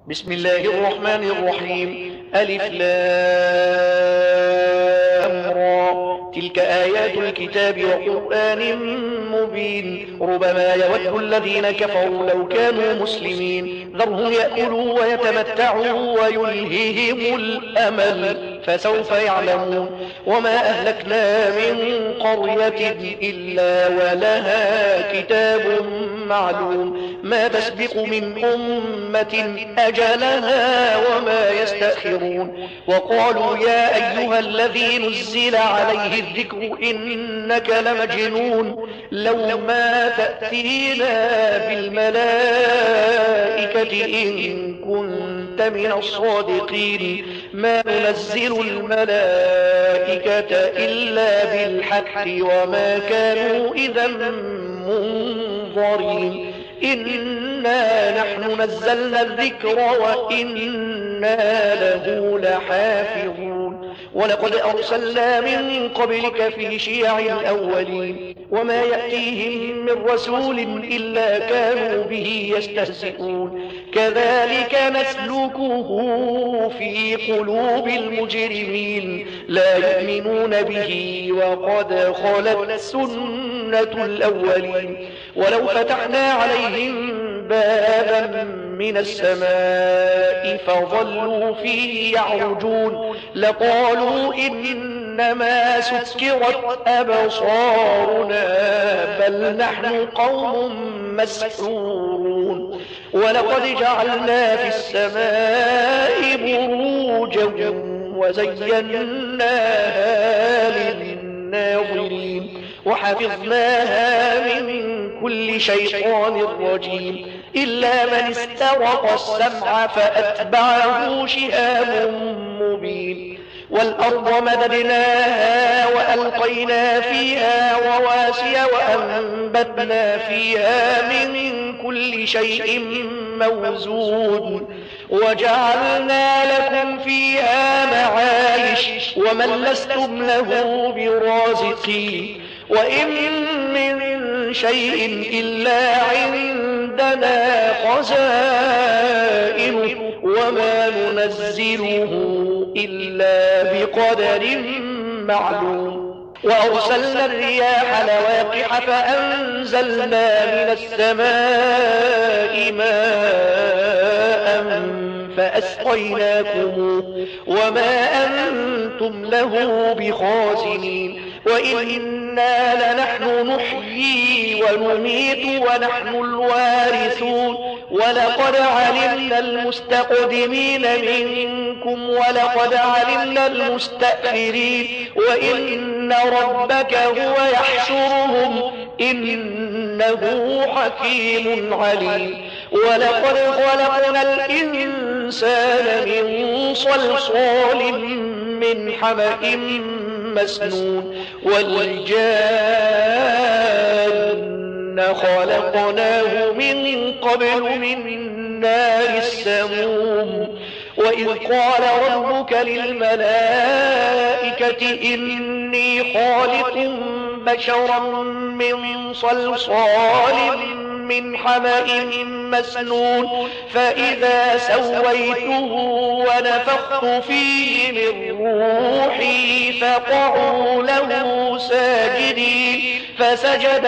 بسم الله الرحمن الرحيم. ألف لام را، تلك آيات الكتاب وقرآن مبين. ربما يود الذين كفروا لو كانوا مسلمين، ذرهم يأكلوا ويتمتعوا ويلههم الأمل، فسوف يعلمون. وما أهلكنا من قرية إلا ولها كتاب معلوم، ما تسبق من أمة أجلها وما يستأخرون. وقالوا يا أيها الذي نزل عليه الذكر إنك لمجنون، لو ما تأتينا بالملائكة إن كنت من الصادقين، ما ننزل الملائكة إلا بالحق وما كانوا إذا منظرين. إنا نحن نزلنا الذكر وإنا له لحافظون. ولقد أرسلنا من قبلك في شيع الأولين، وما يأتيهم من رسول إلا كانوا به يستهزئون. كذلك نسلكه في قلوب المجرمين، لا يؤمنون به وقد خلت سنة الأولين. ولو فتحنا عليهم بابا من السماء فظلوا فيه يعرجون لقالوا إنما سكرت أبصارنا بل نحن قوم مسحورون. ولقد جعلنا في السماء بروجا وزيناها للناظرين وحفظناها من كل شيطان رجيم إلا من استرق السمع فأتبعه شهاب مبين. والأرض مددناها وألقينا فيها رواسي وأنبتنا فيها من كل شيء موزون وجعلنا لكم فيها معايش ومن لستم له برازقين. وإن من شيء إلا عندنا خزائنه وما ننزله إلا بقدر معلوم. وأرسلنا الرياح لواقح فأنزلنا من السماء ماء فأسقيناكم وما أنتم له بخازنين. وإنا لنحن نحيي ونميت ونحن الوارثون. ولقد علمنا المستقدمين منكم ولقد علمنا المستأخرين وإن ربك هو يحشرهم إنه حكيم عليم. ولقد خلقنا الإنسان من صلصال من حمأ مسنون والجان خلقناه من قبل من نار السموم. وإذ قال ربك للملائكة إني خالق بشرا من صلصال من حمأ مسنون فإذا سويته ونفخت فيه من روحي فقعوا له ساجدين فسجد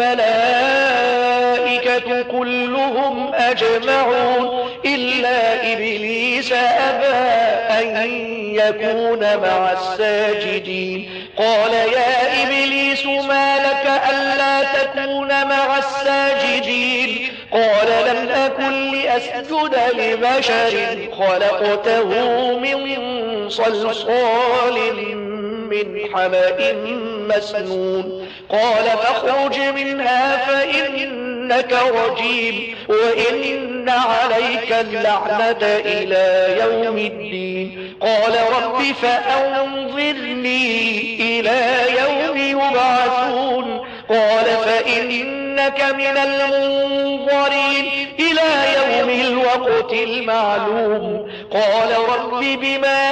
الملائكة كلهم أجمعون إلا إبليس أبى أن يكون مع الساجدين. قال يا إبليس ما لك ألا تكون مع الساجدين؟ قال لم أكن لأسجد لبشر خلقته من صلصال من حمأ مسنون. قال فاخرج منها فإنك رجيم وإن عليك اللعنة إلى يوم الدين. قال رب فأنظرني إلى يوم يبعثون. قال فإنك من المنظرين إلى يوم الوقت المعلوم. قال رب بما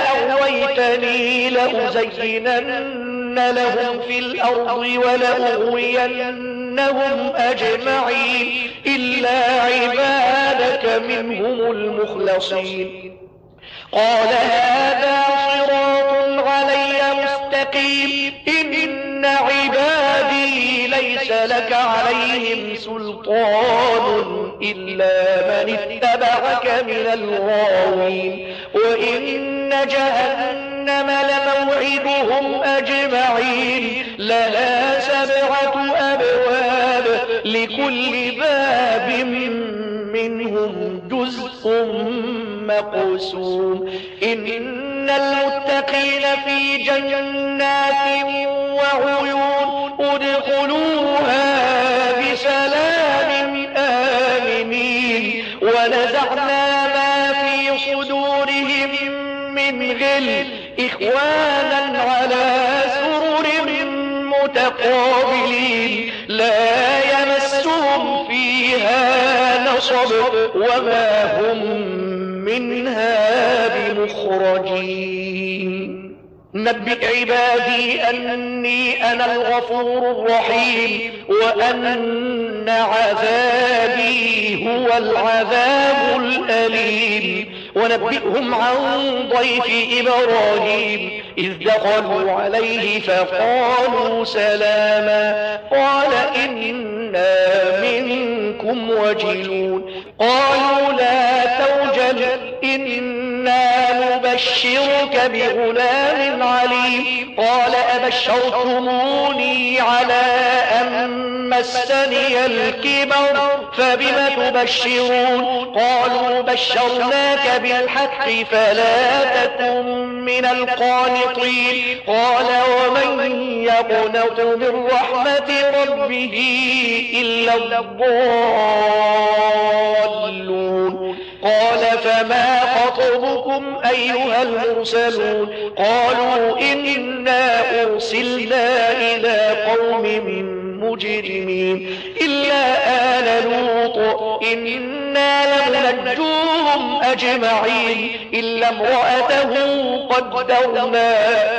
أغويتني لأزينن لهم في الأرض ولأغوينهم لأغوينهم أجمعين إلا عبادك منهم المخلصين. قال هذا صراط علي مستقيم إن عبادي ليس لك عليهم سلطان إلا من اتبعك من الغاوين وإن جهنم لموعدهم أجمعين لها 7 أبواب لكل باب منهم جزء مقسوم إن المتقين في جنات وعيون ادخلوها بسلام آمنين ونزعنا ما في صدورهم من غل إخوانا على سرر متقابلين لا يمسهم فيها نصب وما هم منها بمخرجين. نبئ عبادي أني أنا الغفور الرحيم وأن عذابي هو العذاب الأليم. ونبئهم عن ضيف إبراهيم إذ دخلوا عليه فقالوا سلاما قال إنا منكم وجلون قالوا لا توجل إنا نبشرك بغلام عليم قال أبشرتموني على أن مسني الكبر فبم تبشرون قالوا بشرناك بالحق فلا تكن من القانطين قال ومن يقنط من رحمة ربه إلا الضالون قال فما خطبكم أيها المرسلون قالوا إنا أرسلنا إلى قوم مجرمين إلا آل لوط إنا لمنجوهم أجمعين إلا امرأته قدرنا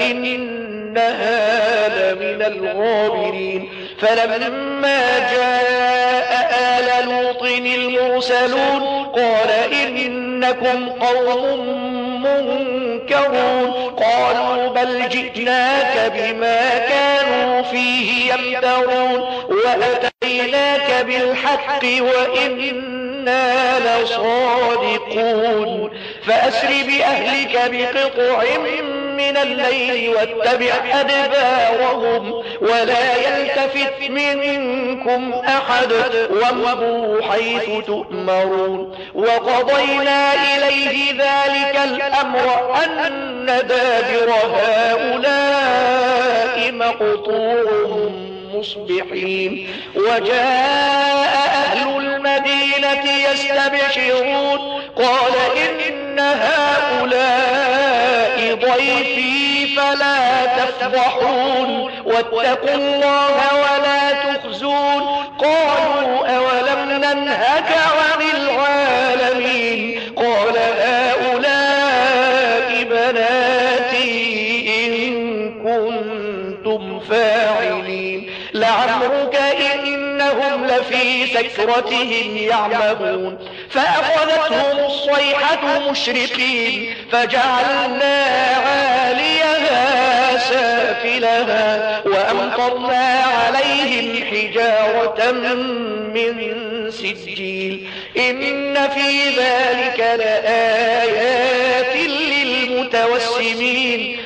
إنها لمن الغابرين فلما جاء آل لوط المرسلون قال إنكم قوم منكرون قالوا بل جئناك بما كانوا فيه يمترون وأتيناك بالحق وإنا لصادقون فأسر بأهلك بقطع من الليل واتبع أدبارهم ولا يلتفت منكم أحد وامضوا حيث تؤمرون وقضينا إليه ذلك الأمر أن دابر هؤلاء مقطوع مصبحين وجاء أهل المدينة يستبشرون قال إن هؤلاء ضيفي فلا تفضحون واتقوا الله ولا تخزون قالوا أولم ننهك عن العالمين قال هؤلاء بناتي إن كنتم فاعلين لعمرك إنهم لفي سكرتهم يعمهون فأخذتهم الصيحة مشرقين فجعلنا عاليها سافلها وأمطرنا عليهم حجارة من سجيل إن في ذلك لآيات للمتوسمين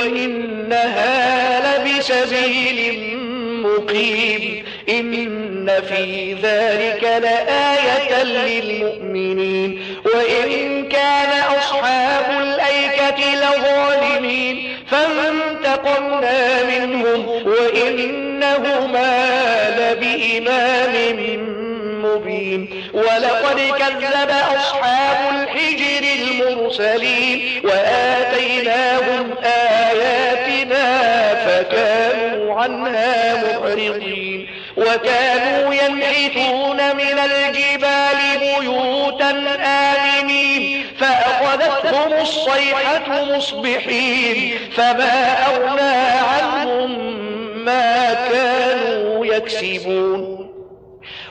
وإنها لبسبيل مقيم إن في ذلك لآية للمؤمنين وإن كان أصحاب الأيكة لظالمين فانتقمنا منهم وإنهما لبإمام مبين ولقد كذب أصحاب الحجر المرسلين وآتيناهم آياتنا فكانوا عنها معرضين وكانوا ينحتون من الجبال بيوتا آمنين فأخذتهم الصيحة مصبحين فما أغنى عنهم ما كانوا يكسبون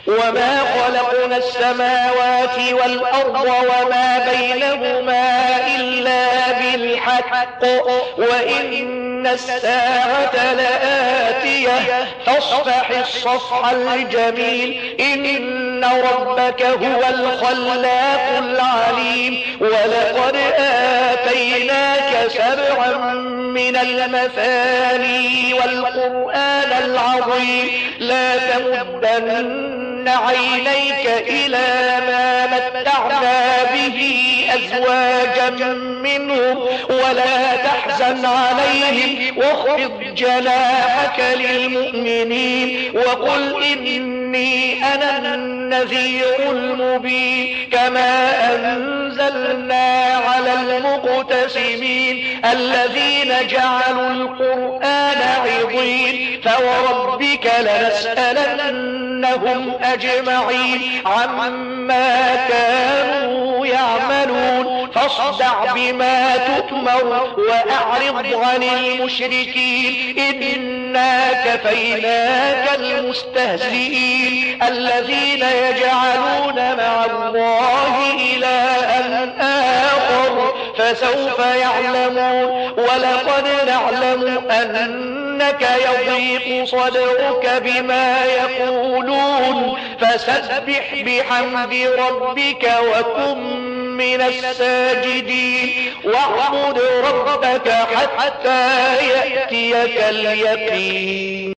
وما خلقنا السماوات والأرض وما بينهما إلا بالحق وإن الساعة لآتية فاصفح الصفح الجميل إن ربك هو الخلاق العليم ولقد آتيناك سبعا من المثاني والقرآن العظيم لا تمدن عينيك إلى ما متعنا به أزواجا منهم ولا تحزن عليهم واخفض جناحك للمؤمنين وقل إني أنا النذير المبين كما أنزلنا على المقتسمين الذين جعلوا القرآن عضين فوربك لنسألنهم أجمعين عما كانوا يعملون فاصدع بما تؤمر وأعرض عن المشركين إنا كفيناك المستهزئين الذين يجعلون مع الله إلها آخر فسوف يعلمون ولقد نعلم أنك يضيق صدرك بما يقولون فسبح بحمد ربك وكن من الساجدين واعبد ربك حتى يأتيك اليقين.